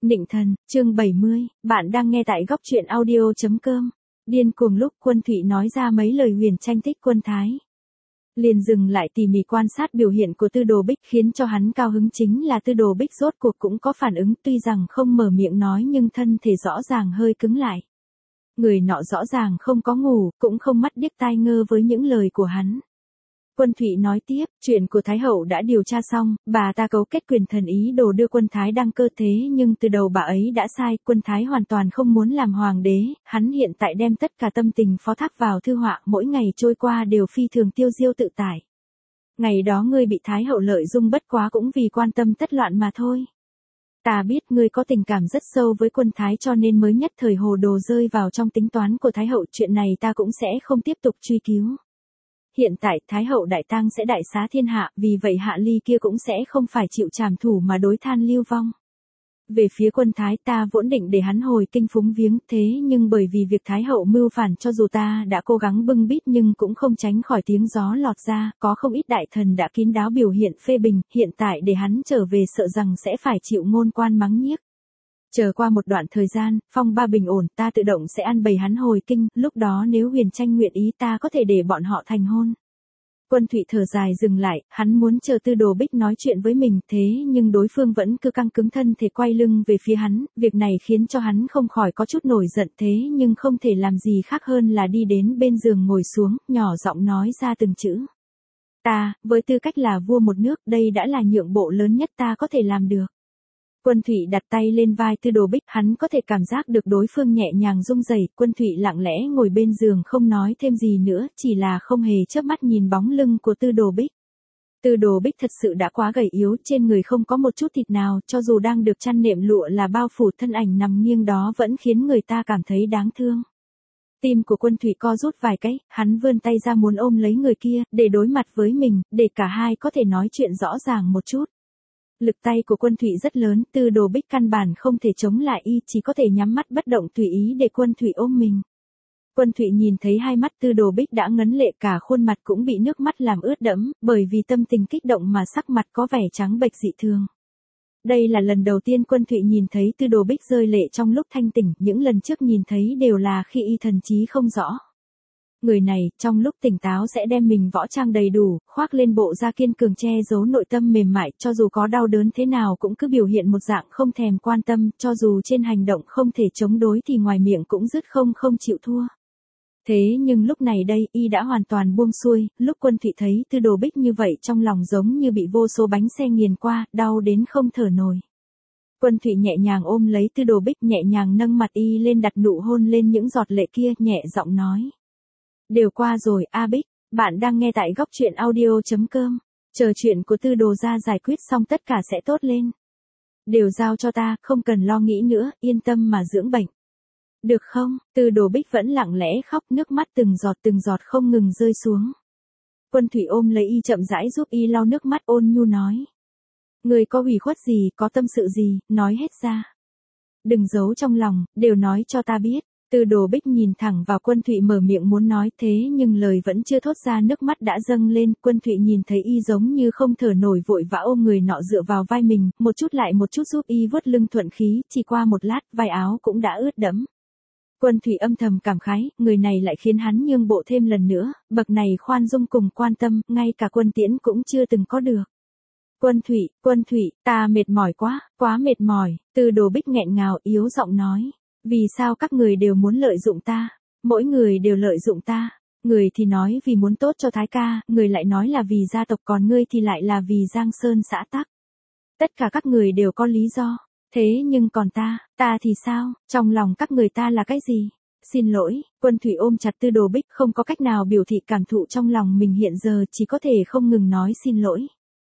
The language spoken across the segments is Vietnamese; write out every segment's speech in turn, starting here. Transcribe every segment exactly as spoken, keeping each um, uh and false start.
Nịnh thần, chương bảy mươi, bạn đang nghe tại góc truyện audio chấm com. Điên cuồng lúc Quân Thụy nói ra mấy lời huyền tranh thích Quân Thái. Liền dừng lại tỉ mỉ quan sát biểu hiện của Tư Đồ Bích, khiến cho hắn cao hứng chính là Tư Đồ Bích rốt cuộc cũng có phản ứng, tuy rằng không mở miệng nói nhưng thân thể rõ ràng hơi cứng lại. Người nọ rõ ràng không có ngủ, cũng không mắt điếc tai ngơ với những lời của hắn. Quân Thụy nói tiếp, chuyện của Thái Hậu đã điều tra xong, bà ta cấu kết quyền thần ý đồ đưa Quân Thái đăng cơ, thế nhưng từ đầu bà ấy đã sai, Quân Thái hoàn toàn không muốn làm hoàng đế, hắn hiện tại đem tất cả tâm tình phó thác vào thư họa, mỗi ngày trôi qua đều phi thường tiêu diêu tự tại. Ngày đó ngươi bị Thái Hậu lợi dụng bất quá cũng vì quan tâm tất loạn mà thôi. Ta biết ngươi có tình cảm rất sâu với Quân Thái cho nên mới nhất thời hồ đồ rơi vào trong tính toán của Thái Hậu, chuyện này ta cũng sẽ không tiếp tục truy cứu. Hiện tại Thái Hậu đại tang sẽ đại xá thiên hạ, vì vậy Hạ Ly kia cũng sẽ không phải chịu trảm thủ mà đối than lưu vong. Về phía Quân Thái, ta vốn định để hắn hồi kinh phúng viếng, thế nhưng bởi vì việc Thái Hậu mưu phản, cho dù ta đã cố gắng bưng bít nhưng cũng không tránh khỏi tiếng gió lọt ra, có không ít đại thần đã kín đáo biểu hiện phê bình, hiện tại để hắn trở về sợ rằng sẽ phải chịu ngôn quan mắng nhiếc. Chờ qua một đoạn thời gian, phong ba bình ổn, ta tự động sẽ ăn bày hắn hồi kinh, lúc đó nếu huyền tranh nguyện ý ta có thể để bọn họ thành hôn. Quân Thụy thở dài dừng lại, hắn muốn chờ Tư Đồ Bích nói chuyện với mình, thế nhưng đối phương vẫn cứ căng cứng thân thể quay lưng về phía hắn, việc này khiến cho hắn không khỏi có chút nổi giận, thế nhưng không thể làm gì khác hơn là đi đến bên giường ngồi xuống, nhỏ giọng nói ra từng chữ. Ta, với tư cách là vua một nước, đây đã là nhượng bộ lớn nhất ta có thể làm được. Quân Thụy đặt tay lên vai Tư Đồ Bích, hắn có thể cảm giác được đối phương nhẹ nhàng rung rẩy. Quân Thụy lặng lẽ ngồi bên giường không nói thêm gì nữa, chỉ là không hề chớp mắt nhìn bóng lưng của Tư Đồ Bích. Tư Đồ Bích thật sự đã quá gầy yếu, trên người không có một chút thịt nào, cho dù đang được chăn nệm lụa là bao phủ, thân ảnh nằm nghiêng đó vẫn khiến người ta cảm thấy đáng thương. Tim của Quân Thụy co rút vài cái, hắn vươn tay ra muốn ôm lấy người kia, để đối mặt với mình, để cả hai có thể nói chuyện rõ ràng một chút. Lực tay của Quân Thụy rất lớn, Tư Đồ Bích căn bản không thể chống lại y, chỉ có thể nhắm mắt bất động tùy ý để Quân Thụy ôm mình. Quân Thụy nhìn thấy hai mắt Tư Đồ Bích đã ngấn lệ, cả khuôn mặt cũng bị nước mắt làm ướt đẫm, bởi vì tâm tình kích động mà sắc mặt có vẻ trắng bệch dị thường. Đây là lần đầu tiên Quân Thụy nhìn thấy Tư Đồ Bích rơi lệ trong lúc thanh tỉnh, những lần trước nhìn thấy đều là khi y thần trí không rõ. Người này, trong lúc tỉnh táo sẽ đem mình võ trang đầy đủ, khoác lên bộ da kiên cường che giấu nội tâm mềm mại, cho dù có đau đớn thế nào cũng cứ biểu hiện một dạng không thèm quan tâm, cho dù trên hành động không thể chống đối thì ngoài miệng cũng dứt không không chịu thua. Thế nhưng lúc này đây, y đã hoàn toàn buông xuôi, lúc Quân Thụy thấy Tư Đồ Bích như vậy trong lòng giống như bị vô số bánh xe nghiền qua, đau đến không thở nổi. Quân Thụy nhẹ nhàng ôm lấy Tư Đồ Bích, nhẹ nhàng nâng mặt y lên đặt nụ hôn lên những giọt lệ kia, nhẹ giọng nói. Đều qua rồi, A Bích, bạn đang nghe tại góc truyện audio chấm com, chờ chuyện của Tư Đồ ra giải quyết xong tất cả sẽ tốt lên. Đều giao cho ta, không cần lo nghĩ nữa, yên tâm mà dưỡng bệnh. Được không? Tư Đồ Bích vẫn lặng lẽ khóc, nước mắt từng giọt từng giọt không ngừng rơi xuống. Quân Thụy ôm lấy y chậm rãi giúp y lau nước mắt, ôn nhu nói. Người có ủy khuất gì, có tâm sự gì, nói hết ra. Đừng giấu trong lòng, đều nói cho ta biết. Tư Đồ Bích nhìn thẳng vào Quân Thụy mở miệng muốn nói, thế nhưng lời vẫn chưa thốt ra, nước mắt đã dâng lên. Quân Thụy nhìn thấy y giống như không thở nổi, vội vã ôm người nọ dựa vào vai mình, một chút lại một chút giúp y vuốt lưng thuận khí, chỉ qua một lát, vai áo cũng đã ướt đẫm. Quân Thụy âm thầm cảm khái, người này lại khiến hắn nhượng bộ thêm lần nữa, bậc này khoan dung cùng quan tâm, ngay cả Quân Tiễn cũng chưa từng có được. Quân Thụy, Quân Thụy, ta mệt mỏi quá, quá mệt mỏi. Tư Đồ Bích nghẹn ngào yếu giọng nói. Vì sao các người đều muốn lợi dụng ta? Mỗi người đều lợi dụng ta. Người thì nói vì muốn tốt cho Thái ca, người lại nói là vì gia tộc, còn ngươi thì lại là vì Giang Sơn xã tắc. Tất cả các người đều có lý do. Thế nhưng còn ta, ta thì sao? Trong lòng các người ta là cái gì? Xin lỗi. Quân Thụy ôm chặt Tư Đồ Bích, không có cách nào biểu thị cảm thụ trong lòng mình hiện giờ, chỉ có thể không ngừng nói xin lỗi.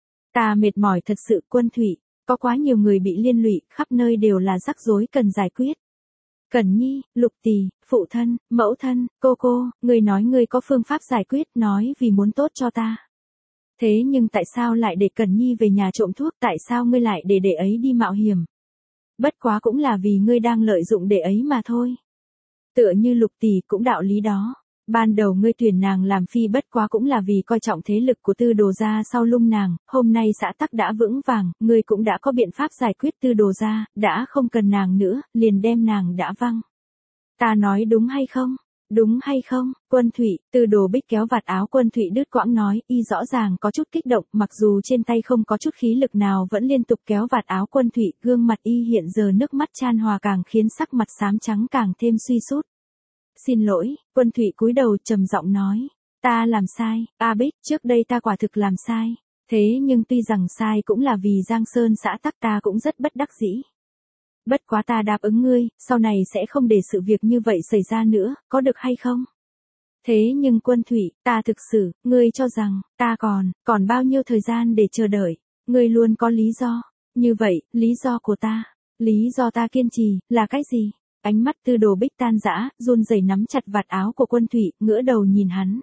Ta mệt mỏi thật sự, Quân Thụy. Có quá nhiều người bị liên lụy, khắp nơi đều là rắc rối cần giải quyết. Cẩn Nhi, Lục Tỳ, phụ thân, mẫu thân, cô cô, người nói người có phương pháp giải quyết, nói vì muốn tốt cho ta. Thế nhưng tại sao lại để Cẩn Nhi về nhà trộm thuốc, tại sao ngươi lại để đệ ấy đi mạo hiểm? Bất quá cũng là vì ngươi đang lợi dụng đệ ấy mà thôi. Tựa như Lục Tỳ cũng đạo lý đó. Ban đầu ngươi tuyển nàng làm phi bất quá cũng là vì coi trọng thế lực của Tư Đồ gia sau lưng nàng, hôm nay xã tắc đã vững vàng, ngươi cũng đã có biện pháp giải quyết Tư Đồ gia, đã không cần nàng nữa, liền đem nàng đã văng. Ta nói đúng hay không? Đúng hay không? Quân Thụy, Tư Đồ Bích kéo vạt áo Quân Thụy đứt quãng nói, y rõ ràng có chút kích động, mặc dù trên tay không có chút khí lực nào vẫn liên tục kéo vạt áo Quân Thụy, gương mặt y hiện giờ nước mắt chan hòa càng khiến sắc mặt xám trắng càng thêm suy sút. Xin lỗi, Quân Thụy cúi đầu trầm giọng nói, ta làm sai, A Bích, trước đây ta quả thực làm sai, thế nhưng tuy rằng sai cũng là vì Giang Sơn xã tắc ta cũng rất bất đắc dĩ. Bất quá ta đáp ứng ngươi, sau này sẽ không để sự việc như vậy xảy ra nữa, có được hay không? Thế nhưng Quân Thụy, ta thực sự, ngươi cho rằng, ta còn, còn bao nhiêu thời gian để chờ đợi, ngươi luôn có lý do, như vậy, lý do của ta, lý do ta kiên trì, là cái gì? Ánh mắt Tư Đồ Bích tan rã, run rẩy nắm chặt vạt áo của Quân Thụy, ngửa đầu nhìn hắn.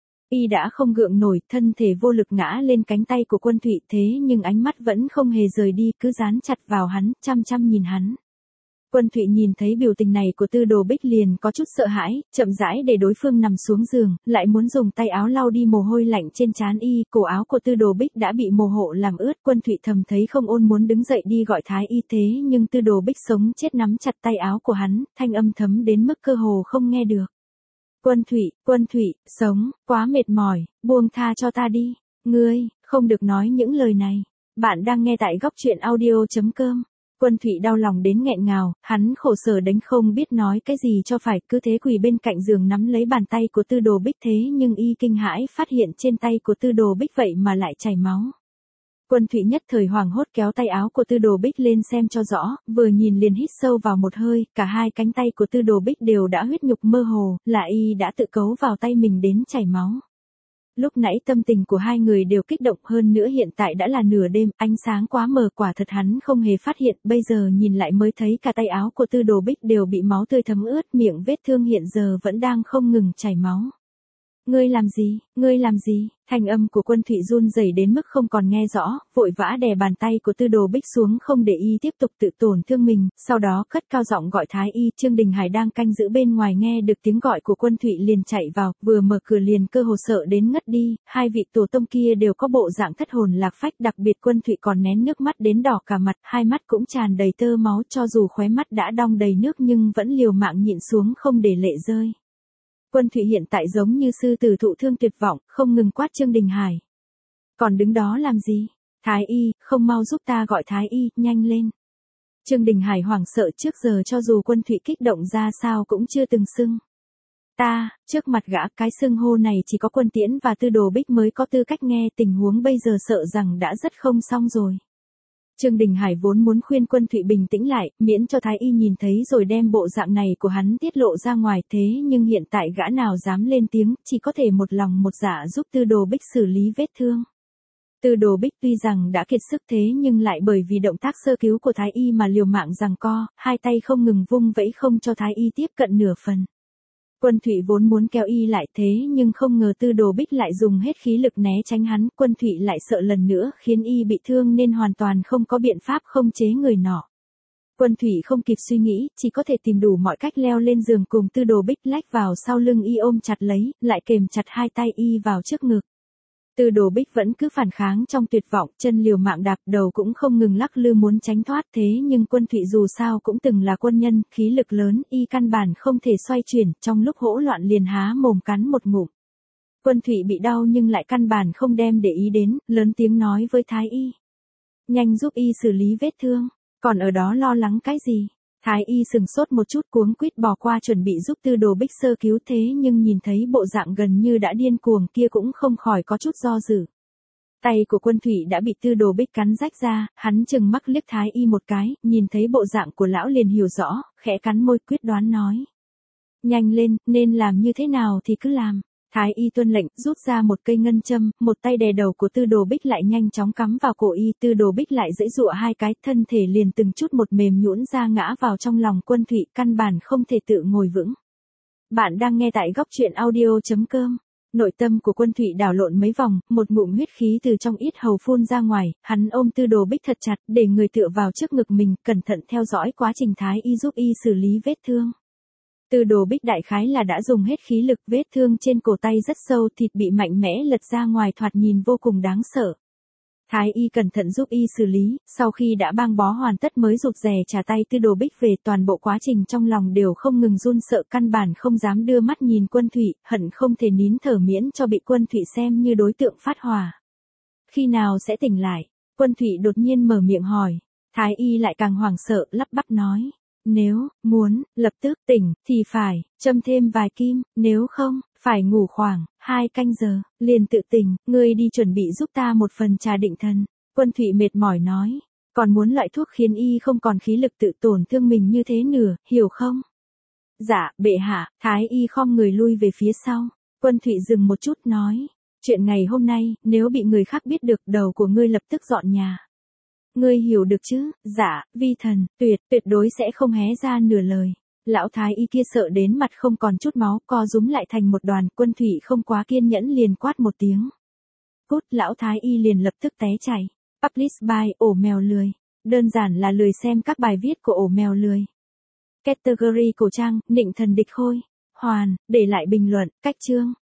Y đã không gượng nổi, thân thể vô lực ngã lên cánh tay của Quân Thụy, thế nhưng ánh mắt vẫn không hề rời đi, cứ dán chặt vào hắn, chăm chăm nhìn hắn. Quân Thụy nhìn thấy biểu tình này của Tư Đồ Bích liền có chút sợ hãi, chậm rãi để đối phương nằm xuống giường, lại muốn dùng tay áo lau đi mồ hôi lạnh trên trán y, cổ áo của Tư Đồ Bích đã bị mồ hộ làm ướt, Quân Thụy thầm thấy không ôn muốn đứng dậy đi gọi thái y thế nhưng Tư Đồ Bích sống chết nắm chặt tay áo của hắn, thanh âm thấm đến mức cơ hồ không nghe được. Quân Thụy, Quân Thụy, sống, quá mệt mỏi, buông tha cho ta đi, ngươi, không được nói những lời này. Bạn đang nghe tại góc truyện audio chấm com. Quân Thụy đau lòng đến nghẹn ngào, hắn khổ sở đến không biết nói cái gì cho phải, cứ thế quỳ bên cạnh giường nắm lấy bàn tay của Tư Đồ Bích thế nhưng y kinh hãi phát hiện trên tay của Tư Đồ Bích vậy mà lại chảy máu. Quân Thụy nhất thời hoảng hốt kéo tay áo của Tư Đồ Bích lên xem cho rõ, vừa nhìn liền hít sâu vào một hơi, cả hai cánh tay của Tư Đồ Bích đều đã huyết nhục mơ hồ, là y đã tự cấu vào tay mình đến chảy máu. Lúc nãy tâm tình của hai người đều kích động hơn nữa hiện tại đã là nửa đêm, ánh sáng quá mờ quả thật hắn không hề phát hiện, bây giờ nhìn lại mới thấy cả tay áo của Tư Đồ Bích đều bị máu tươi thấm ướt, miệng vết thương hiện giờ vẫn đang không ngừng chảy máu. Ngươi làm gì, ngươi làm gì, thanh âm của Quân Thụy run rẩy đến mức không còn nghe rõ, vội vã đè bàn tay của Tư Đồ Bích xuống không để y tiếp tục tự tổn thương mình, sau đó cất cao giọng gọi thái y, Trương Đình Hải đang canh giữ bên ngoài nghe được tiếng gọi của Quân Thụy liền chạy vào, vừa mở cửa liền cơ hồ sợ đến ngất đi, hai vị tổ tông kia đều có bộ dạng thất hồn lạc phách, đặc biệt Quân Thụy còn nén nước mắt đến đỏ cả mặt, hai mắt cũng tràn đầy tơ máu cho dù khóe mắt đã đong đầy nước nhưng vẫn liều mạng nhịn xuống không để lệ rơi. Quân Thụy hiện tại giống như sư tử thụ thương tuyệt vọng, không ngừng quát Trương Đình Hải. Còn đứng đó làm gì? Thái y, không mau giúp ta gọi thái y, nhanh lên. Trương Đình Hải hoảng sợ trước giờ cho dù Quân Thụy kích động ra sao cũng chưa từng xưng. Ta, trước mặt gã cái xưng hô này chỉ có Quân Tiễn và Tư Đồ Bích mới có tư cách nghe, tình huống bây giờ sợ rằng đã rất không xong rồi. Trương Đình Hải vốn muốn khuyên Quân Thụy bình tĩnh lại, miễn cho thái y nhìn thấy rồi đem bộ dạng này của hắn tiết lộ ra ngoài thế nhưng hiện tại gã nào dám lên tiếng, chỉ có thể một lòng một dạ giúp Tư Đồ Bích xử lý vết thương. Tư Đồ Bích tuy rằng đã kiệt sức thế nhưng lại bởi vì động tác sơ cứu của thái y mà liều mạng giằng co, hai tay không ngừng vung vẫy không cho thái y tiếp cận nửa phần. Quân Thụy vốn muốn kéo y lại thế nhưng không ngờ Tư Đồ Bích lại dùng hết khí lực né tránh hắn, Quân Thụy lại sợ lần nữa khiến y bị thương nên hoàn toàn không có biện pháp không chế người nọ. Quân Thụy không kịp suy nghĩ, chỉ có thể tìm đủ mọi cách leo lên giường cùng Tư Đồ Bích lách vào sau lưng y ôm chặt lấy, lại kềm chặt hai tay y vào trước ngực. Tư Đồ Bích vẫn cứ phản kháng trong tuyệt vọng, chân liều mạng đạp, đầu cũng không ngừng lắc lư muốn tránh thoát thế nhưng Quân Thụy dù sao cũng từng là quân nhân, khí lực lớn, y căn bản không thể xoay chuyển, trong lúc hỗn loạn liền há mồm cắn một ngụm. Quân Thụy bị đau nhưng lại căn bản không đem để ý đến, lớn tiếng nói với thái y. Nhanh giúp y xử lý vết thương, còn ở đó lo lắng cái gì? Thái y sừng sốt một chút cuống quýt bò qua chuẩn bị giúp Tư Đồ Bích sơ cứu thế nhưng nhìn thấy bộ dạng gần như đã điên cuồng kia cũng không khỏi có chút do dự. Tay của Quân Thụy đã bị Tư Đồ Bích cắn rách ra, hắn chừng mắt liếc thái y một cái, nhìn thấy bộ dạng của lão liền hiểu rõ, khẽ cắn môi quyết đoán nói. Nhanh lên, nên làm như thế nào thì cứ làm. Thái y tuân lệnh, rút ra một cây ngân châm, một tay đè đầu của Tư Đồ Bích lại nhanh chóng cắm vào cổ y, Tư Đồ Bích lại giãy giụa hai cái, thân thể liền từng chút một mềm nhũn ra ngã vào trong lòng Quân Thụy, căn bản không thể tự ngồi vững. Bạn đang nghe tại góc truyện audio chấm com. Nội tâm của Quân Thụy đảo lộn mấy vòng, một ngụm huyết khí từ trong yết hầu phun ra ngoài, hắn ôm Tư Đồ Bích thật chặt, để người tựa vào trước ngực mình, cẩn thận theo dõi quá trình thái y giúp y xử lý vết thương. Tư Đồ Bích đại khái là đã dùng hết khí lực, vết thương trên cổ tay rất sâu, thịt bị mạnh mẽ lật ra ngoài, thoạt nhìn vô cùng đáng sợ. Thái y cẩn thận giúp y xử lý, sau khi đã băng bó hoàn tất mới rụt rè trả tay Tư Đồ Bích về, toàn bộ quá trình trong lòng đều không ngừng run sợ, căn bản không dám đưa mắt nhìn Quân Thụy, hận không thể nín thở miễn cho bị Quân Thụy xem như đối tượng phát hỏa. Khi nào sẽ tỉnh lại? Quân Thụy đột nhiên mở miệng hỏi. Thái y lại càng hoảng sợ, lắp bắp nói. Nếu muốn lập tức tỉnh thì phải châm thêm vài kim, nếu không phải ngủ khoảng hai canh giờ liền tự tỉnh. Ngươi đi chuẩn bị giúp ta một phần trà định thần. Quân Thụy mệt mỏi nói. Còn muốn loại thuốc khiến y không còn khí lực tự tổn thương mình như thế nửa, hiểu không? Dạ, bệ hạ. Thái y khom người lui về phía sau. Quân Thụy dừng một chút nói. Chuyện ngày hôm nay, nếu bị người khác biết được, đầu của ngươi lập tức dọn nhà. Ngươi hiểu được chứ? Dạ, vi thần, tuyệt, tuyệt đối sẽ không hé ra nửa lời. Lão thái y kia sợ đến mặt không còn chút máu, co rúm lại thành một đoàn. Quân Thụy không quá kiên nhẫn liền quát một tiếng. Cút, lão thái y liền lập tức té chảy. Publish by ổ mèo lười. Đơn giản là lười xem các bài viết của ổ mèo lười. Category cổ trang, nịnh thần địch khôi. Hoàn, để lại bình luận, cách chương.